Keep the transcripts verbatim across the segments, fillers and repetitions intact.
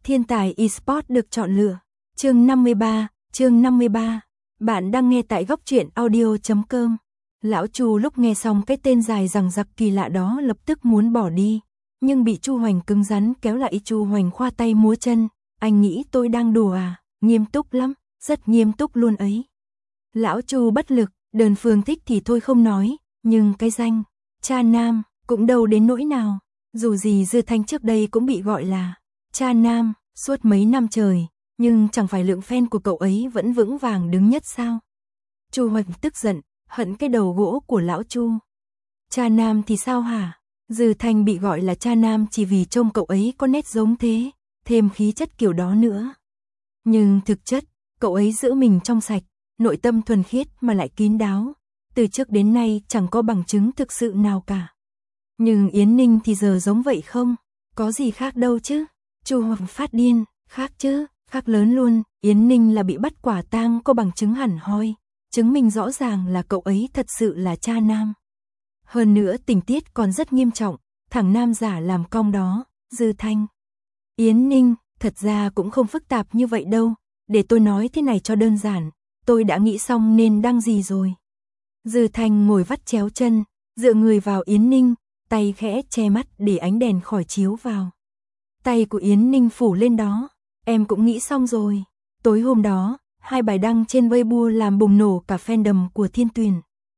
Thiên tài eSports được chọn lựa. Chương năm mươi ba, chương năm mươi ba. Bạn đang nghe tại góc truyện audio chấm com. Lão Chu lúc nghe xong cái tên dài dằng dặc kỳ lạ đó lập tức muốn bỏ đi, nhưng bị Chu Hoành cứng rắn kéo lại. Chu Hoành khoa tay múa chân, anh nghĩ tôi đang đùa à? Nghiêm túc lắm, rất nghiêm túc luôn ấy. Lão Chu bất lực, đơn phương thích thì thôi không nói, nhưng cái danh cha nam cũng đâu đến nỗi nào. Dù gì Dư Thanh trước đây cũng bị gọi là cha nam suốt mấy năm trời, nhưng chẳng phải lượng fan của cậu ấy vẫn vững vàng đứng nhất sao? Chu Hoành tức giận, hận cái đầu gỗ của lão Chu. Cha nam thì sao hả? Dư Thanh bị gọi là cha nam chỉ vì trông cậu ấy có nét giống thế, thêm khí chất kiểu đó nữa. Nhưng thực chất, cậu ấy giữ mình trong sạch, nội tâm thuần khiết mà lại kín đáo. Từ trước đến nay chẳng có bằng chứng thực sự nào cả. Nhưng Yến Ninh thì giờ giống vậy không? Có gì khác đâu chứ? Chu Hoành phát điên, khác chứ, khác lớn luôn. Yến Ninh là bị bắt quả tang có bằng chứng hẳn hoi, chứng minh rõ ràng là cậu ấy thật sự là cha nam. Hơn nữa tình tiết còn rất nghiêm trọng, thằng nam giả làm cong đó, Dư Thanh. Yến Ninh, thật ra cũng không phức tạp như vậy đâu, để tôi nói thế này cho đơn giản, tôi đã nghĩ xong nên đăng gì rồi. Dư Thanh ngồi vắt chéo chân, dựa người vào Yến Ninh, tay khẽ che mắt để ánh đèn khỏi chiếu vào. Tay của Yến Ninh phủ lên đó, em cũng nghĩ xong rồi. Tối hôm đó, hai bài đăng trên Weibo làm bùng nổ cả fandom của Thiên Tuyền.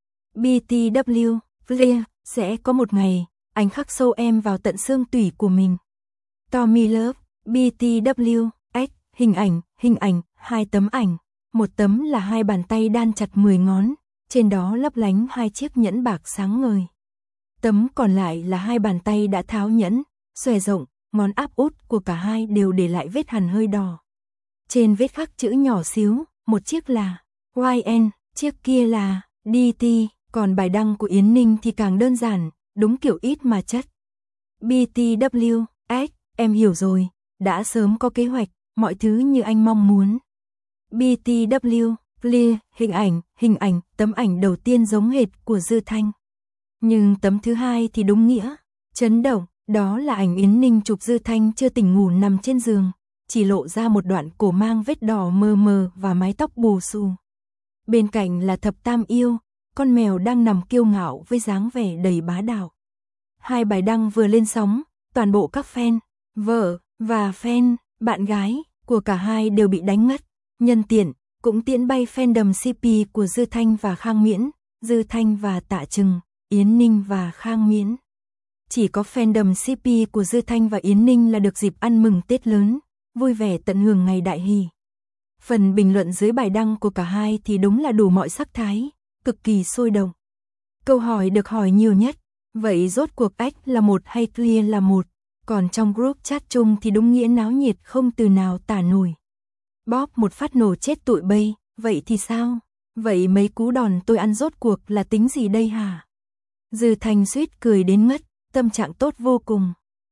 bê tê vê, Flea, sẽ có một ngày, anh khắc sâu em vào tận xương tủy của mình. Tommy Love, bê tê vê, X, hình ảnh, hình ảnh, hai tấm ảnh. Một tấm là hai bàn tay đan chặt mười ngón, trên đó lấp lánh hai chiếc nhẫn bạc sáng ngời. Tấm còn lại là hai bàn tay đã tháo nhẫn, xòe rộng, ngón áp út của cả hai đều để lại vết hằn hơi đỏ. Trên vết khắc chữ nhỏ xíu, một chiếc là Y N, chiếc kia là D T, còn bài đăng của Yến Ninh thì càng đơn giản, đúng kiểu ít mà chất. bê tê vê, X, em hiểu rồi, đã sớm có kế hoạch, mọi thứ như anh mong muốn. bê tê vê, Flea, hình ảnh, hình ảnh, tấm ảnh đầu tiên giống hệt của Dư Thanh. Nhưng tấm thứ hai thì đúng nghĩa, chấn động, đó là ảnh Yến Ninh chụp Dư Thanh chưa tỉnh ngủ nằm trên giường, chỉ lộ ra một đoạn cổ mang vết đỏ mờ mờ và mái tóc bù xù. Bên cạnh là thập tam yêu, con mèo đang nằm kiêu ngạo với dáng vẻ đầy bá đạo. Hai bài đăng vừa lên sóng, toàn bộ các fan, vợ và fan, bạn gái của cả hai đều bị đánh ngất. Nhân tiện, cũng tiễn bay fandom xê pê của Dư Thanh và Khang Miễn, Dư Thanh và Tạ Trừng, Yến Ninh và Khang Miễn. Chỉ có fandom xê pê của Dư Thanh và Yến Ninh là được dịp ăn mừng Tết lớn, vui vẻ tận hưởng ngày đại hỷ. Phần bình luận dưới bài đăng của cả hai thì đúng là đủ mọi sắc thái, cực kỳ sôi động. Câu hỏi được hỏi nhiều nhất, vậy rốt cuộc X là một hay Clear là một? Còn trong group chat chung thì đúng nghĩa náo nhiệt không từ nào tả nổi. Bóp một phát nổ chết tụi bay, vậy thì sao? Vậy mấy cú đòn tôi ăn rốt cuộc là tính gì đây hả? Dư Thanh suýt cười đến ngất, tâm trạng tốt vô cùng.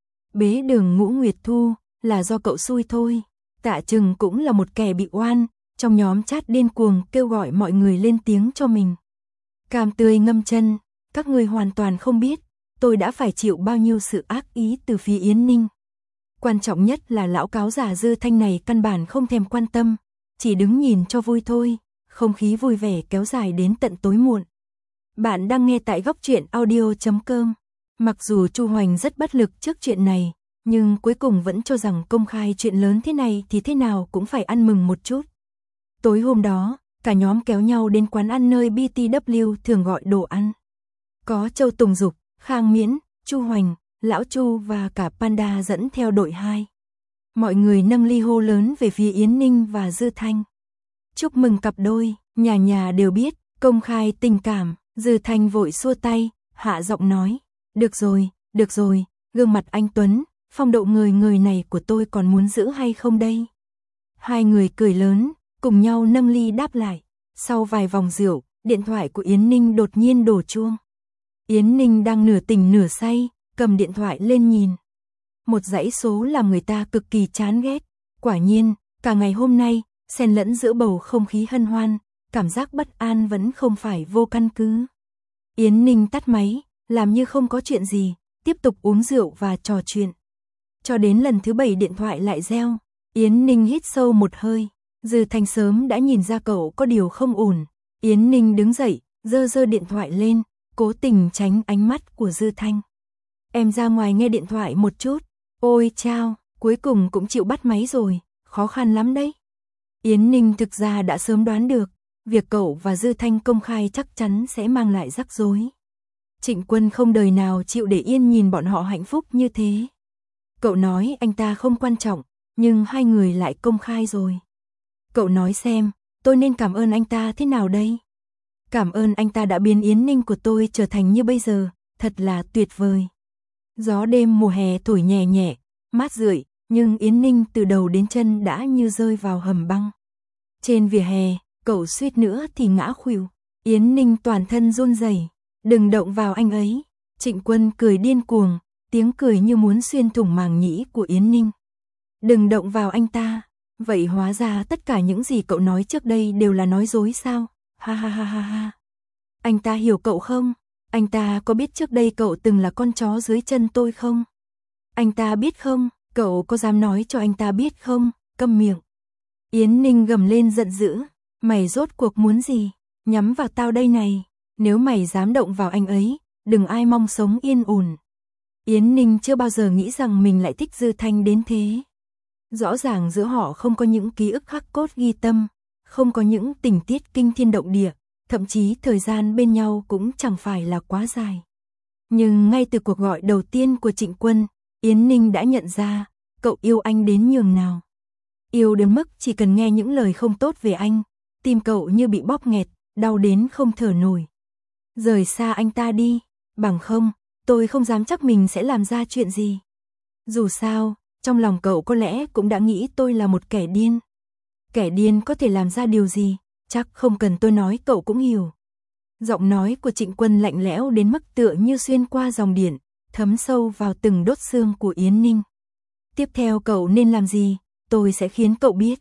Bế đường Ngũ Nguyệt Thu, là do cậu xui thôi. Tạ Trừng cũng là một kẻ bị oan, trong nhóm chat điên cuồng kêu gọi mọi người lên tiếng cho mình. Cam tươi ngâm chân, các người hoàn toàn không biết, tôi đã phải chịu bao nhiêu sự ác ý từ phía Yến Ninh. Quan trọng nhất là lão cáo giả Dư Thanh này căn bản không thèm quan tâm, chỉ đứng nhìn cho vui thôi, không khí vui vẻ kéo dài đến tận tối muộn. Bạn đang nghe tại góc truyện audio chấm com. Mặc dù Chu Hoành rất bất lực trước chuyện này, nhưng cuối cùng vẫn cho rằng công khai chuyện lớn thế này thì thế nào cũng phải ăn mừng một chút. Tối hôm đó, cả nhóm kéo nhau đến quán ăn nơi bê tê vê thường gọi đồ ăn. Có Châu Tùng Dục, Khang Miễn, Chu Hoành, Lão Chu và cả Panda dẫn theo đội hai. Mọi người nâng ly hô lớn về phía Yến Ninh và Dư Thanh. Chúc mừng cặp đôi, nhà nhà đều biết, công khai tình cảm. Dư Thanh vội xua tay, hạ giọng nói, được rồi, được rồi, gương mặt anh Tuấn, phong độ người người này của tôi còn muốn giữ hay không đây? Hai người cười lớn, cùng nhau nâng ly đáp lại. Sau vài vòng rượu, điện thoại của Yến Ninh đột nhiên đổ chuông. Yến Ninh đang nửa tỉnh nửa say, cầm điện thoại lên nhìn. Một dãy số làm người ta cực kỳ chán ghét. Quả nhiên, cả ngày hôm nay, xen lẫn giữa bầu không khí hân hoan, cảm giác bất an vẫn không phải vô căn cứ. Yến Ninh tắt máy, làm như không có chuyện gì, tiếp tục uống rượu và trò chuyện. Cho đến lần thứ bảy điện thoại lại reo, Yến Ninh hít sâu một hơi. Dư Thanh sớm đã nhìn ra cậu có điều không ổn. Yến Ninh đứng dậy, giơ giơ điện thoại lên, cố tình tránh ánh mắt của Dư Thanh. Em ra ngoài nghe điện thoại một chút. Ôi chao, cuối cùng cũng chịu bắt máy rồi, khó khăn lắm đấy. Yến Ninh thực ra đã sớm đoán được, việc cậu và Dư Thanh công khai chắc chắn sẽ mang lại rắc rối. Trịnh Quân không đời nào chịu để yên nhìn bọn họ hạnh phúc như thế. Cậu nói anh ta không quan trọng, nhưng hai người lại công khai rồi. Cậu nói xem, tôi nên cảm ơn anh ta thế nào đây? Cảm ơn anh ta đã biến Yến Ninh của tôi trở thành như bây giờ, thật là tuyệt vời. Gió đêm mùa hè thổi nhẹ nhẹ, mát rượi, nhưng Yến Ninh từ đầu đến chân đã như rơi vào hầm băng. Trên vỉa hè, cậu suýt nữa thì ngã khuỵu. Yến Ninh toàn thân run rẩy, đừng động vào anh ấy. Trịnh Quân cười điên cuồng, tiếng cười như muốn xuyên thủng màng nhĩ của Yến Ninh. Đừng động vào anh ta. Vậy hóa ra tất cả những gì cậu nói trước đây đều là nói dối sao? Ha ha ha ha ha. Anh ta hiểu cậu không? Anh ta có biết trước đây cậu từng là con chó dưới chân tôi không? Anh ta biết không? Cậu có dám nói cho anh ta biết không? Câm miệng. Yến Ninh gầm lên giận dữ. Mày rốt cuộc muốn gì? Nhắm vào tao đây này. Nếu mày dám động vào anh ấy, đừng ai mong sống yên ổn. Yến Ninh chưa bao giờ nghĩ rằng mình lại thích Dư Thanh đến thế. Rõ ràng giữa họ không có những ký ức khắc cốt ghi tâm, không có những tình tiết kinh thiên động địa, thậm chí thời gian bên nhau cũng chẳng phải là quá dài. Nhưng ngay từ cuộc gọi đầu tiên của Trịnh Quân, Yến Ninh đã nhận ra, cậu yêu anh đến nhường nào. Yêu đến mức chỉ cần nghe những lời không tốt về anh, tim cậu như bị bóp nghẹt, đau đến không thở nổi. Rời xa anh ta đi, bằng không, tôi không dám chắc mình sẽ làm ra chuyện gì. Dù sao, trong lòng cậu có lẽ cũng đã nghĩ tôi là một kẻ điên. Kẻ điên có thể làm ra điều gì, chắc không cần tôi nói cậu cũng hiểu. Giọng nói của Trịnh Quân lạnh lẽo đến mức tựa như xuyên qua dòng điện, thấm sâu vào từng đốt xương của Yến Ninh. Tiếp theo cậu nên làm gì, tôi sẽ khiến cậu biết.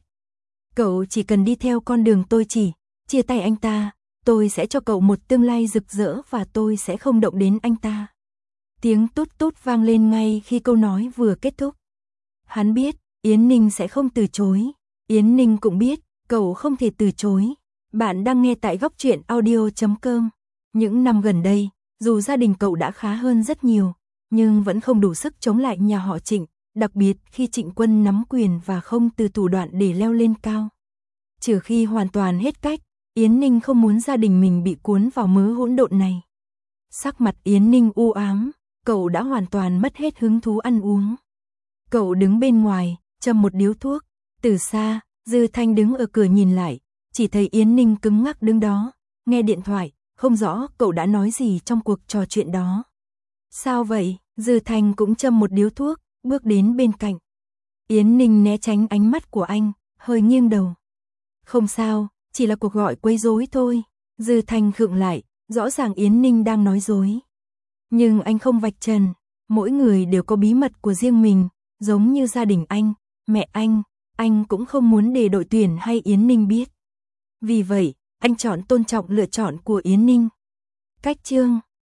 Cậu chỉ cần đi theo con đường tôi chỉ, chia tay anh ta, tôi sẽ cho cậu một tương lai rực rỡ và tôi sẽ không động đến anh ta. Tiếng tút tút vang lên ngay khi câu nói vừa kết thúc. Hắn biết, Yến Ninh sẽ không từ chối. Yến Ninh cũng biết, cậu không thể từ chối. Bạn đang nghe tại góc truyện audio chấm com. Những năm gần đây, dù gia đình cậu đã khá hơn rất nhiều, nhưng vẫn không đủ sức chống lại nhà họ Trịnh, đặc biệt khi Trịnh Quân nắm quyền và không từ thủ đoạn để leo lên cao. Trừ khi hoàn toàn hết cách, Yến Ninh không muốn gia đình mình bị cuốn vào mớ hỗn độn này. Sắc mặt Yến Ninh u ám, cậu đã hoàn toàn mất hết hứng thú ăn uống. Cậu đứng bên ngoài, châm một điếu thuốc. Từ xa, Dư Thanh đứng ở cửa nhìn lại, chỉ thấy Yến Ninh cứng ngắc đứng đó, nghe điện thoại, không rõ cậu đã nói gì trong cuộc trò chuyện đó. Sao vậy? Dư Thanh cũng châm một điếu thuốc, bước đến bên cạnh. Yến Ninh né tránh ánh mắt của anh, hơi nghiêng đầu. Không sao, chỉ là cuộc gọi quấy rối thôi. Dư Thanh khựng lại, rõ ràng Yến Ninh đang nói dối. Nhưng anh không vạch trần, mỗi người đều có bí mật của riêng mình, giống như gia đình anh, mẹ anh, anh cũng không muốn để đội tuyển hay Yến Ninh biết. Vì vậy, anh chọn tôn trọng lựa chọn của Yến Ninh. Cách chương